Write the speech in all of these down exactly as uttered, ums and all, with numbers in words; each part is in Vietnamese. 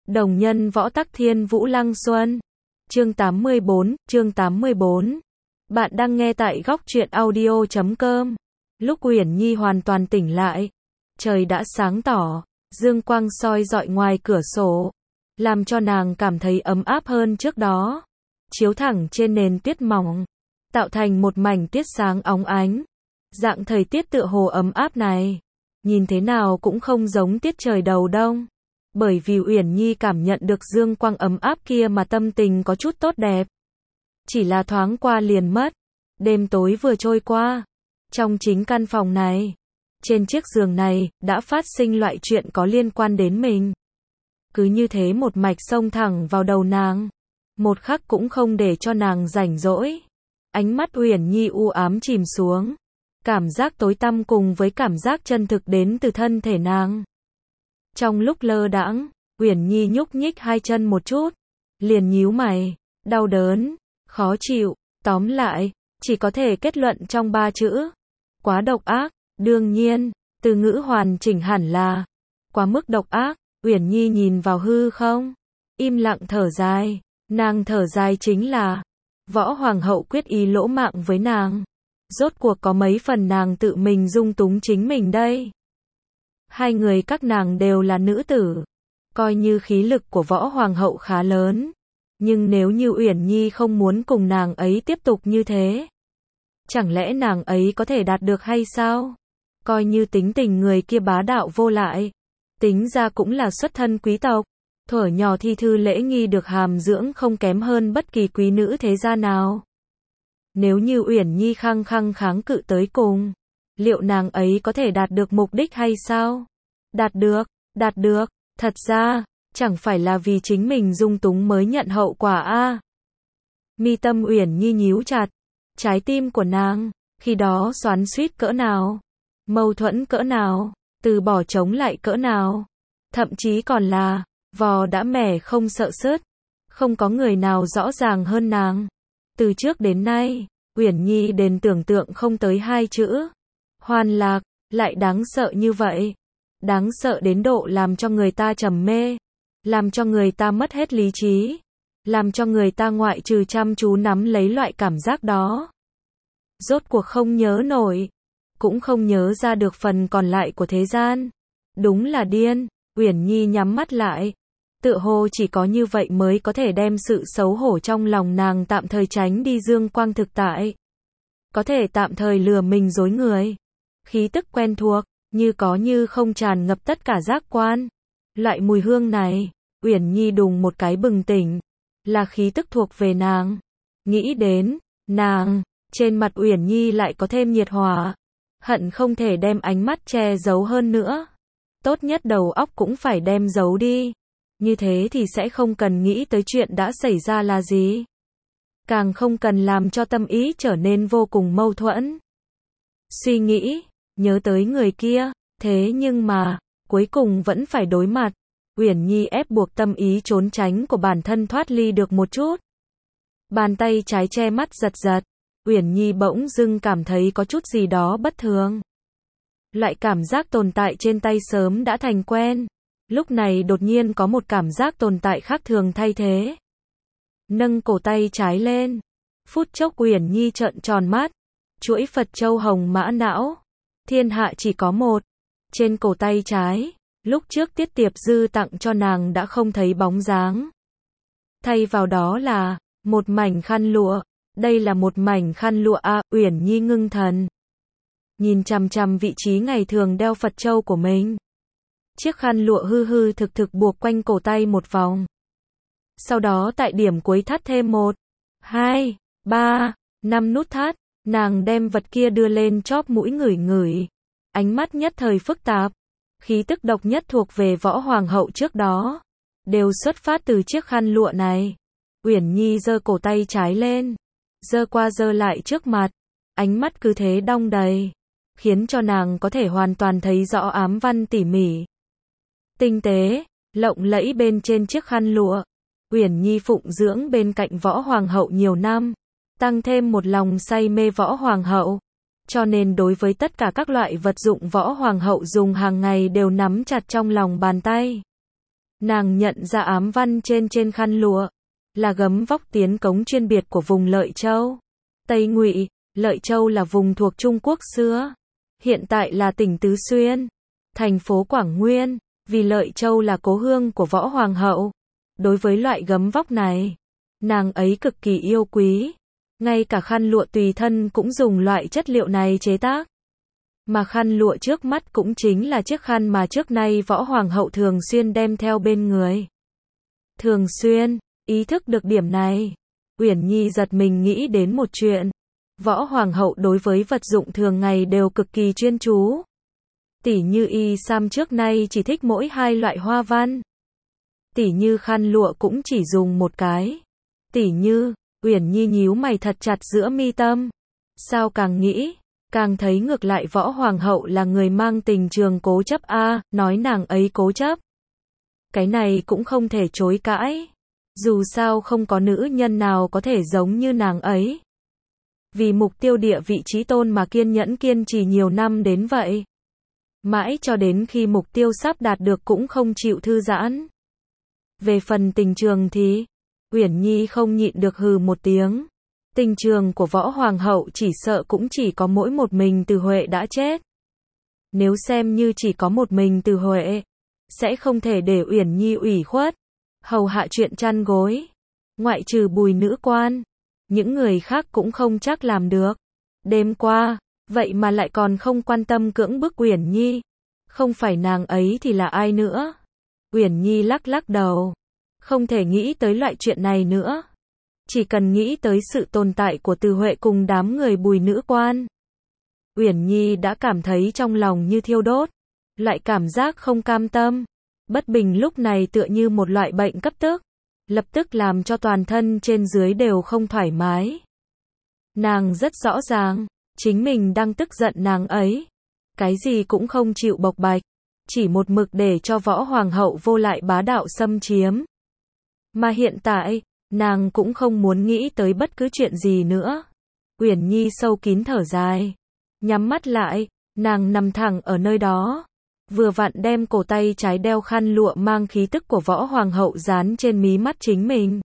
Đồng nhân võ tắc thiên vũ lăng xuân. Chương tám mươi bốn, chương tám mươi bốn. Bạn đang nghe tại góc truyện audio chấm com. Lúc Uyển Nhi hoàn toàn tỉnh lại, trời đã sáng tỏ, dương quang soi rọi ngoài cửa sổ, làm cho nàng cảm thấy ấm áp hơn trước đó. Chiếu thẳng trên nền tuyết mỏng, tạo thành một mảnh tiết sáng óng ánh. Dạng thời tiết tựa hồ ấm áp này, nhìn thế nào cũng không giống tiết trời đầu đông. Bởi vì Uyển Nhi cảm nhận được dương quang ấm áp kia mà tâm tình có chút tốt đẹp. Chỉ là thoáng qua liền mất. Đêm tối vừa trôi qua, trong chính căn phòng này, trên chiếc giường này, đã phát sinh loại chuyện có liên quan đến mình. Cứ như thế một mạch xông thẳng vào đầu nàng. Một khắc cũng không để cho nàng rảnh rỗi. Ánh mắt Uyển Nhi u ám chìm xuống. Cảm giác tối tăm cùng với cảm giác chân thực đến từ thân thể nàng. Trong lúc lơ đãng, Uyển Nhi nhúc nhích hai chân một chút, liền nhíu mày, đau đớn, khó chịu, tóm lại, chỉ có thể kết luận trong ba chữ. Quá độc ác, đương nhiên, từ ngữ hoàn chỉnh hẳn là quá mức độc ác. Uyển Nhi nhìn vào hư không, im lặng thở dài, nàng thở dài chính là Võ Hoàng hậu quyết ý lỗ mạng với nàng. Rốt cuộc có mấy phần nàng tự mình dung túng chính mình đây. Hai người các nàng đều là nữ tử, coi như khí lực của Võ Hoàng hậu khá lớn, nhưng nếu như Uyển Nhi không muốn cùng nàng ấy tiếp tục như thế, chẳng lẽ nàng ấy có thể đạt được hay sao? Coi như tính tình người kia bá đạo vô lại, tính ra cũng là xuất thân quý tộc, thuở nhỏ thi thư lễ nghi được hàm dưỡng không kém hơn bất kỳ quý nữ thế gia nào. Nếu như Uyển Nhi khăng khăng kháng cự tới cùng, liệu nàng ấy có thể đạt được mục đích hay sao? Đạt được, đạt được, thật ra, chẳng phải là vì chính mình dung túng mới nhận hậu quả a. À. Mi tâm Uyển Nhi nhíu chặt, trái tim của nàng, khi đó xoắn xuýt cỡ nào, mâu thuẫn cỡ nào, từ bỏ chống lại cỡ nào, thậm chí còn là, vò đã mẻ không sợ sứt, không có người nào rõ ràng hơn nàng. Từ trước đến nay, Uyển Nhi đền tưởng tượng không tới hai chữ. Hoan lạc, lại đáng sợ như vậy. Đáng sợ đến độ làm cho người ta trầm mê, làm cho người ta mất hết lý trí, làm cho người ta ngoại trừ chăm chú nắm lấy loại cảm giác đó. Rốt cuộc không nhớ nổi, cũng không nhớ ra được phần còn lại của thế gian. Đúng là điên. Uyển Nhi nhắm mắt lại. Tựa hồ chỉ có như vậy mới có thể đem sự xấu hổ trong lòng nàng tạm thời tránh đi dương quang thực tại. Có thể tạm thời lừa mình dối người. Khí tức quen thuộc, như có như không tràn ngập tất cả giác quan. Loại mùi hương này, Uyển Nhi đùng một cái bừng tỉnh. Là khí tức thuộc về nàng. Nghĩ đến, nàng, trên mặt Uyển Nhi lại có thêm nhiệt hỏa. Hận không thể đem ánh mắt che giấu hơn nữa. Tốt nhất đầu óc cũng phải đem giấu đi. Như thế thì sẽ không cần nghĩ tới chuyện đã xảy ra là gì. Càng không cần làm cho tâm ý trở nên vô cùng mâu thuẫn. Suy nghĩ, nhớ tới người kia, thế nhưng mà, cuối cùng vẫn phải đối mặt. Uyển Nhi ép buộc tâm ý trốn tránh của bản thân thoát ly được một chút. Bàn tay trái che mắt giật giật. Uyển Nhi bỗng dưng cảm thấy có chút gì đó bất thường. Loại cảm giác tồn tại trên tay sớm đã thành quen. Lúc này đột nhiên có một cảm giác tồn tại khác thường thay thế. Nâng cổ tay trái lên. Phút chốc Uyển Nhi trợn tròn mắt. Chuỗi Phật châu hồng mã não. Thiên hạ chỉ có một. Trên cổ tay trái, lúc trước Tiết Tiệp Dư tặng cho nàng đã không thấy bóng dáng. Thay vào đó là một mảnh khăn lụa. Đây là một mảnh khăn lụa a. À, Uyển Nhi ngưng thần. Nhìn chằm chằm vị trí ngày thường đeo Phật châu của mình. Chiếc khăn lụa hư hư thực thực buộc quanh cổ tay một vòng. Sau đó tại điểm cuối thắt thêm một, hai, ba, năm nút thắt. Nàng đem vật kia đưa lên chóp mũi ngửi ngửi. Ánh mắt nhất thời phức tạp. Khí tức độc nhất thuộc về Võ Hoàng hậu trước đó. Đều xuất phát từ chiếc khăn lụa này. Uyển Nhi giơ cổ tay trái lên. Giơ qua giơ lại trước mặt. Ánh mắt cứ thế đong đầy. Khiến cho nàng có thể hoàn toàn thấy rõ ám văn tỉ mỉ. Tinh tế, lộng lẫy bên trên chiếc khăn lụa. Uyển Nhi phụng dưỡng bên cạnh Võ Hoàng hậu nhiều năm, tăng thêm một lòng say mê Võ Hoàng hậu, cho nên đối với tất cả các loại vật dụng Võ Hoàng hậu dùng hàng ngày đều nắm chặt trong lòng bàn tay. Nàng nhận ra ám văn trên trên khăn lụa, là gấm vóc tiến cống chuyên biệt của vùng Lợi Châu. Tây Ngụy, Lợi Châu là vùng thuộc Trung Quốc xưa, hiện tại là tỉnh Tứ Xuyên, thành phố Quảng Nguyên, vì Lợi Châu là cố hương của Võ Hoàng hậu. Đối với loại gấm vóc này, nàng ấy cực kỳ yêu quý, ngay cả khăn lụa tùy thân cũng dùng loại chất liệu này chế tác. Mà khăn lụa trước mắt cũng chính là chiếc khăn mà trước nay Võ Hoàng hậu thường xuyên đem theo bên người. Thường xuyên, ý thức được điểm này, Uyển Nhi giật mình nghĩ đến một chuyện. Võ Hoàng hậu đối với vật dụng thường ngày đều cực kỳ chuyên chú. Tỉ như y sam trước nay chỉ thích mỗi hai loại hoa văn. Tỉ như khăn lụa cũng chỉ dùng một cái. Tỉ như, Uyển Nhi nhíu mày thật chặt giữa mi tâm. Sao càng nghĩ, càng thấy ngược lại Võ Hoàng hậu là người mang tình trường cố chấp a, à, nói nàng ấy cố chấp. Cái này cũng không thể chối cãi. Dù sao không có nữ nhân nào có thể giống như nàng ấy. Vì mục tiêu địa vị chí tôn mà kiên nhẫn kiên trì nhiều năm đến vậy. Mãi cho đến khi mục tiêu sắp đạt được cũng không chịu thư giãn. Về phần tình trường thì, Uyển Nhi không nhịn được hừ một tiếng. Tình trường của Võ Hoàng hậu chỉ sợ cũng chỉ có mỗi một mình Từ Huệ đã chết. Nếu xem như chỉ có một mình Từ Huệ, sẽ không thể để Uyển Nhi ủy khuất, hầu hạ chuyện chăn gối. Ngoại trừ Bùi nữ quan, những người khác cũng không chắc làm được. Đêm qua, vậy mà lại còn không quan tâm cưỡng bức Uyển Nhi. Không phải nàng ấy thì là ai nữa? Uyển Nhi lắc lắc đầu. Không thể nghĩ tới loại chuyện này nữa. Chỉ cần nghĩ tới sự tồn tại của Từ Huệ cùng đám người Bùi nữ quan, Uyển Nhi đã cảm thấy trong lòng như thiêu đốt. Loại cảm giác không cam tâm, bất bình lúc này tựa như một loại bệnh cấp tức, lập tức làm cho toàn thân trên dưới đều không thoải mái. Nàng rất rõ ràng, chính mình đang tức giận nàng ấy. Cái gì cũng không chịu bộc bạch, chỉ một mực để cho Võ Hoàng hậu vô lại bá đạo xâm chiếm. Mà hiện tại, nàng cũng không muốn nghĩ tới bất cứ chuyện gì nữa. Uyển Nhi sâu kín thở dài, nhắm mắt lại, nàng nằm thẳng ở nơi đó. Vừa vặn đem cổ tay trái đeo khăn lụa mang khí tức của Võ Hoàng hậu dán trên mí mắt chính mình.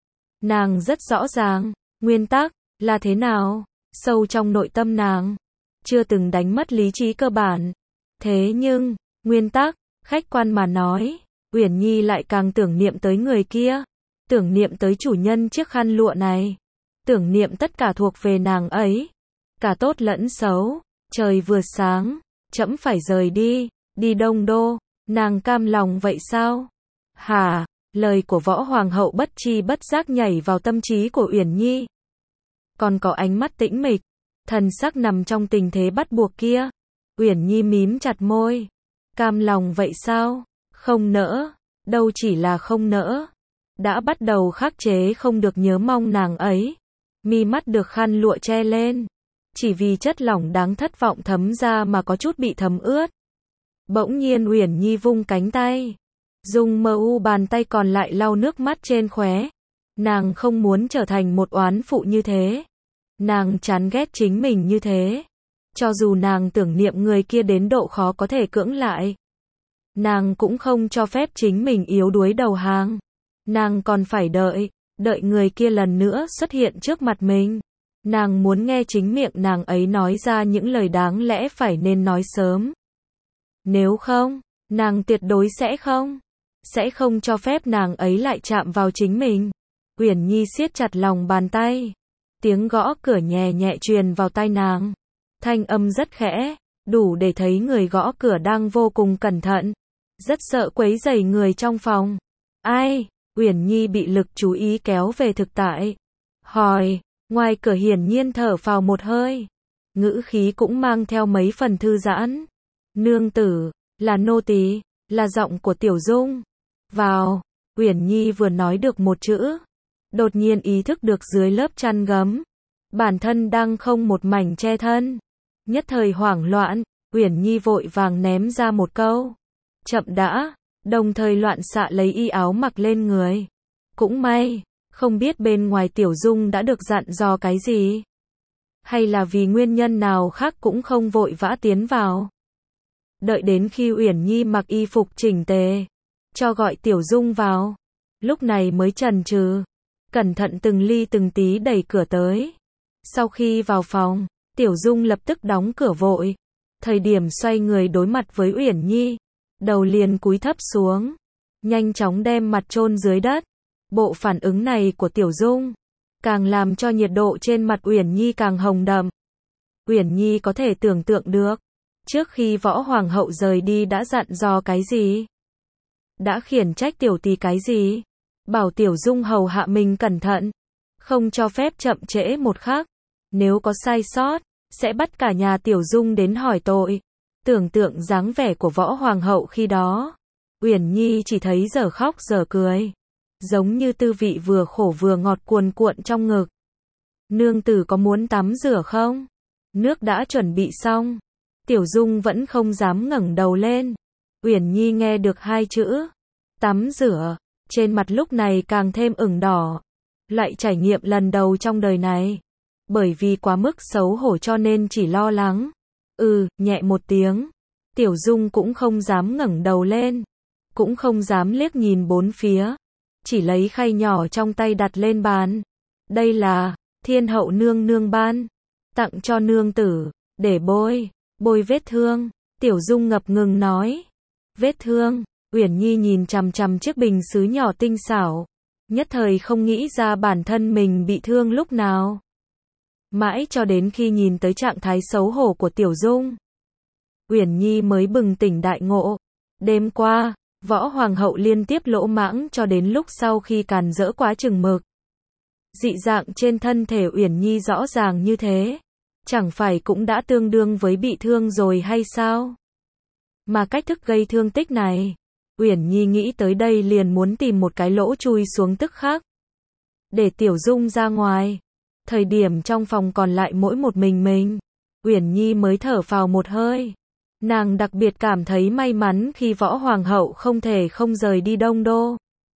Nàng rất rõ ràng, nguyên tắc là thế nào, sâu trong nội tâm nàng, chưa từng đánh mất lý trí cơ bản. Thế nhưng, nguyên tắc, khách quan mà nói, Uyển Nhi lại càng tưởng niệm tới người kia, tưởng niệm tới chủ nhân chiếc khăn lụa này, tưởng niệm tất cả thuộc về nàng ấy, cả tốt lẫn xấu. Trời vừa sáng, trẫm phải rời đi, đi Đông Đô. Nàng cam lòng vậy sao? Hả? Lời của Võ Hoàng hậu bất chi bất giác nhảy vào tâm trí của Uyển Nhi. Còn có ánh mắt tĩnh mịch, thần sắc nằm trong tình thế bắt buộc kia. Uyển Nhi mím chặt môi. Cam lòng vậy sao? Không nỡ, đâu chỉ là không nỡ. Đã bắt đầu khắc chế không được nhớ mong nàng ấy. Mi mắt được khăn lụa che lên, chỉ vì chất lỏng đáng thất vọng thấm ra mà có chút bị thấm ướt. Bỗng nhiên Uyển Nhi vung cánh tay, dùng mờ u bàn tay còn lại lau nước mắt trên khóe. Nàng không muốn trở thành một oán phụ như thế. Nàng chán ghét chính mình như thế. Cho dù nàng tưởng niệm người kia đến độ khó có thể cưỡng lại, nàng cũng không cho phép chính mình yếu đuối đầu hàng. Nàng còn phải đợi, đợi người kia lần nữa xuất hiện trước mặt mình. Nàng muốn nghe chính miệng nàng ấy nói ra những lời đáng lẽ phải nên nói sớm. Nếu không, nàng tuyệt đối sẽ không, sẽ không cho phép nàng ấy lại chạm vào chính mình. Uyển Nhi siết chặt lòng bàn tay. Tiếng gõ cửa nhẹ nhẹ truyền vào tai nàng. Thanh âm rất khẽ, đủ để thấy người gõ cửa đang vô cùng cẩn thận, rất sợ quấy rầy người trong phòng. Ai? Uyển Nhi bị lực chú ý kéo về thực tại. Hỏi, ngoài cửa hiển nhiên thở phào một hơi. Ngữ khí cũng mang theo mấy phần thư giãn. Nương tử, là nô tỳ, là giọng của Tiểu Dung. Vào, Uyển Nhi vừa nói được một chữ, đột nhiên ý thức được dưới lớp chăn gấm, bản thân đang không một mảnh che thân. Nhất thời hoảng loạn, Uyển Nhi vội vàng ném ra một câu. Chậm đã, đồng thời loạn xạ lấy y áo mặc lên người. Cũng may, không biết bên ngoài Tiểu Dung đã được dặn dò cái gì. Hay là vì nguyên nhân nào khác cũng không vội vã tiến vào. Đợi đến khi Uyển Nhi mặc y phục chỉnh tề, cho gọi Tiểu Dung vào. Lúc này mới chần chừ, cẩn thận từng ly từng tí đẩy cửa tới. Sau khi vào phòng, Tiểu Dung lập tức đóng cửa vội. Thời điểm xoay người đối mặt với Uyển Nhi, đầu liền cúi thấp xuống, nhanh chóng đem mặt chôn dưới đất. Bộ phản ứng này của Tiểu Dung càng làm cho nhiệt độ trên mặt Uyển Nhi càng hồng đậm. Uyển Nhi có thể tưởng tượng được, trước khi Võ Hoàng hậu rời đi đã dặn dò cái gì, đã khiển trách tiểu tỳ cái gì, bảo Tiểu Dung hầu hạ mình cẩn thận, không cho phép chậm trễ một khắc, nếu có sai sót, sẽ bắt cả nhà Tiểu Dung đến hỏi tội. Tưởng tượng dáng vẻ của Võ Hoàng hậu khi đó, Uyển Nhi chỉ thấy dở khóc dở cười, giống như tư vị vừa khổ vừa ngọt cuồn cuộn trong ngực. Nương tử có muốn tắm rửa không? Nước đã chuẩn bị xong. Tiểu Dung vẫn không dám ngẩng đầu lên. Uyển Nhi nghe được hai chữ tắm rửa, trên mặt lúc này càng thêm ửng đỏ. Loại trải nghiệm lần đầu trong đời này, bởi vì quá mức xấu hổ cho nên chỉ lo lắng. Ừ, nhẹ một tiếng. Tiểu Dung cũng không dám ngẩng đầu lên, cũng không dám liếc nhìn bốn phía, chỉ lấy khay nhỏ trong tay đặt lên bàn. Đây là Thiên hậu nương nương ban tặng cho nương tử, để bôi, bôi vết thương. Tiểu Dung ngập ngừng nói. Vết thương? Uyển Nhi nhìn chằm chằm chiếc bình sứ nhỏ tinh xảo, nhất thời không nghĩ ra bản thân mình bị thương lúc nào. Mãi cho đến khi nhìn tới trạng thái xấu hổ của Tiểu Dung, Uyển Nhi mới bừng tỉnh đại ngộ. Đêm qua, Võ Hoàng hậu liên tiếp lỗ mãng cho đến lúc sau khi càn rỡ quá chừng mực. Dị dạng trên thân thể Uyển Nhi rõ ràng như thế, chẳng phải cũng đã tương đương với bị thương rồi hay sao? Mà cách thức gây thương tích này, Uyển Nhi nghĩ tới đây liền muốn tìm một cái lỗ chui xuống tức khắc, để Tiểu Dung ra ngoài. Thời điểm trong phòng còn lại mỗi một mình mình, Uyển Nhi mới thở phào một hơi. Nàng đặc biệt cảm thấy may mắn khi Võ Hoàng hậu không thể không rời đi Đông Đô.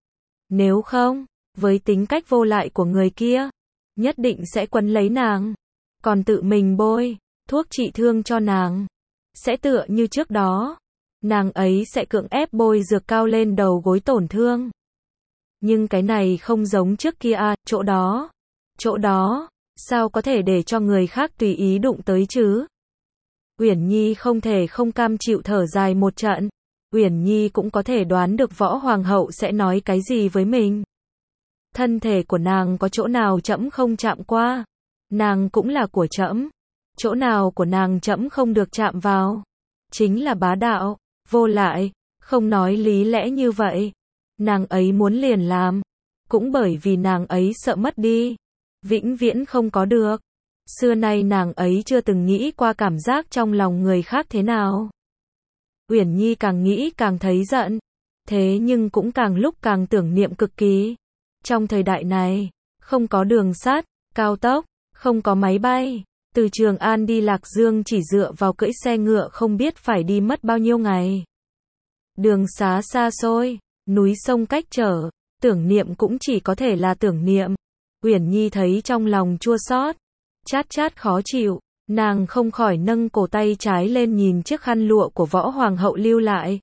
Nếu không, với tính cách vô lại của người kia, nhất định sẽ quấn lấy nàng, còn tự mình bôi thuốc trị thương cho nàng. Sẽ tựa như trước đó, nàng ấy sẽ cưỡng ép bôi dược cao lên đầu gối tổn thương. Nhưng cái này không giống trước kia à, chỗ đó, chỗ đó, sao có thể để cho người khác tùy ý đụng tới chứ? Uyển Nhi không thể không cam chịu thở dài một trận. Uyển Nhi cũng có thể đoán được Võ Hoàng hậu sẽ nói cái gì với mình. Thân thể của nàng có chỗ nào trẫm không chạm qua, nàng cũng là của trẫm. Chỗ nào của nàng trẫm không được chạm vào, chính là bá đạo, vô lại, không nói lý lẽ như vậy. Nàng ấy muốn liền làm, cũng bởi vì nàng ấy sợ mất đi, vĩnh viễn không có được. Xưa nay nàng ấy chưa từng nghĩ qua cảm giác trong lòng người khác thế nào. Uyển Nhi càng nghĩ càng thấy giận, thế nhưng cũng càng lúc càng tưởng niệm cực kỳ. Trong thời đại này, không có đường sắt, cao tốc, không có máy bay, từ Trường An đi Lạc Dương chỉ dựa vào cưỡi xe ngựa không biết phải đi mất bao nhiêu ngày. Đường xá xa xôi, núi sông cách trở, tưởng niệm cũng chỉ có thể là tưởng niệm. Uyển Nhi thấy trong lòng chua xót, chát chát khó chịu, nàng không khỏi nâng cổ tay trái lên nhìn chiếc khăn lụa của Võ Hoàng hậu lưu lại.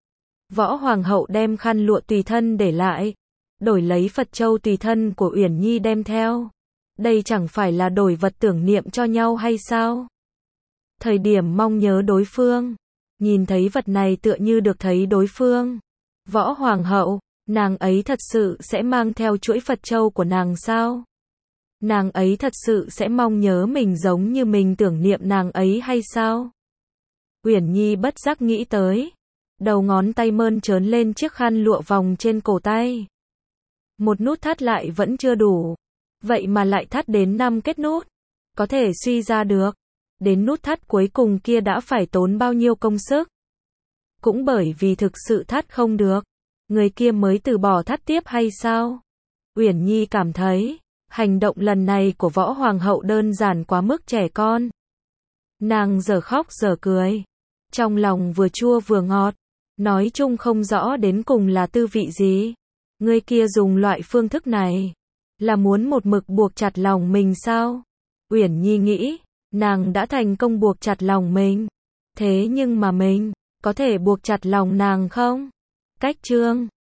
Võ Hoàng hậu đem khăn lụa tùy thân để lại, đổi lấy Phật châu tùy thân của Uyển Nhi đem theo. Đây chẳng phải là đổi vật tưởng niệm cho nhau hay sao? Thời điểm mong nhớ đối phương, nhìn thấy vật này tựa như được thấy đối phương. Võ Hoàng hậu, nàng ấy thật sự sẽ mang theo chuỗi Phật châu của nàng sao? Nàng ấy thật sự sẽ mong nhớ mình giống như mình tưởng niệm nàng ấy hay sao? Uyển Nhi bất giác nghĩ tới, đầu ngón tay mơn trớn lên chiếc khăn lụa vòng trên cổ tay. Một nút thắt lại vẫn chưa đủ, vậy mà lại thắt đến năm kết nút. Có thể suy ra được, đến nút thắt cuối cùng kia đã phải tốn bao nhiêu công sức. Cũng bởi vì thực sự thắt không được, người kia mới từ bỏ thắt tiếp hay sao? Uyển Nhi cảm thấy, hành động lần này của Võ Hoàng hậu đơn giản quá mức trẻ con. Nàng giờ khóc giờ cười, trong lòng vừa chua vừa ngọt, nói chung không rõ đến cùng là tư vị gì. Người kia dùng loại phương thức này, là muốn một mực buộc chặt lòng mình sao? Uyển Nhi nghĩ, nàng đã thành công buộc chặt lòng mình. Thế nhưng mà mình, có thể buộc chặt lòng nàng không? Cách chương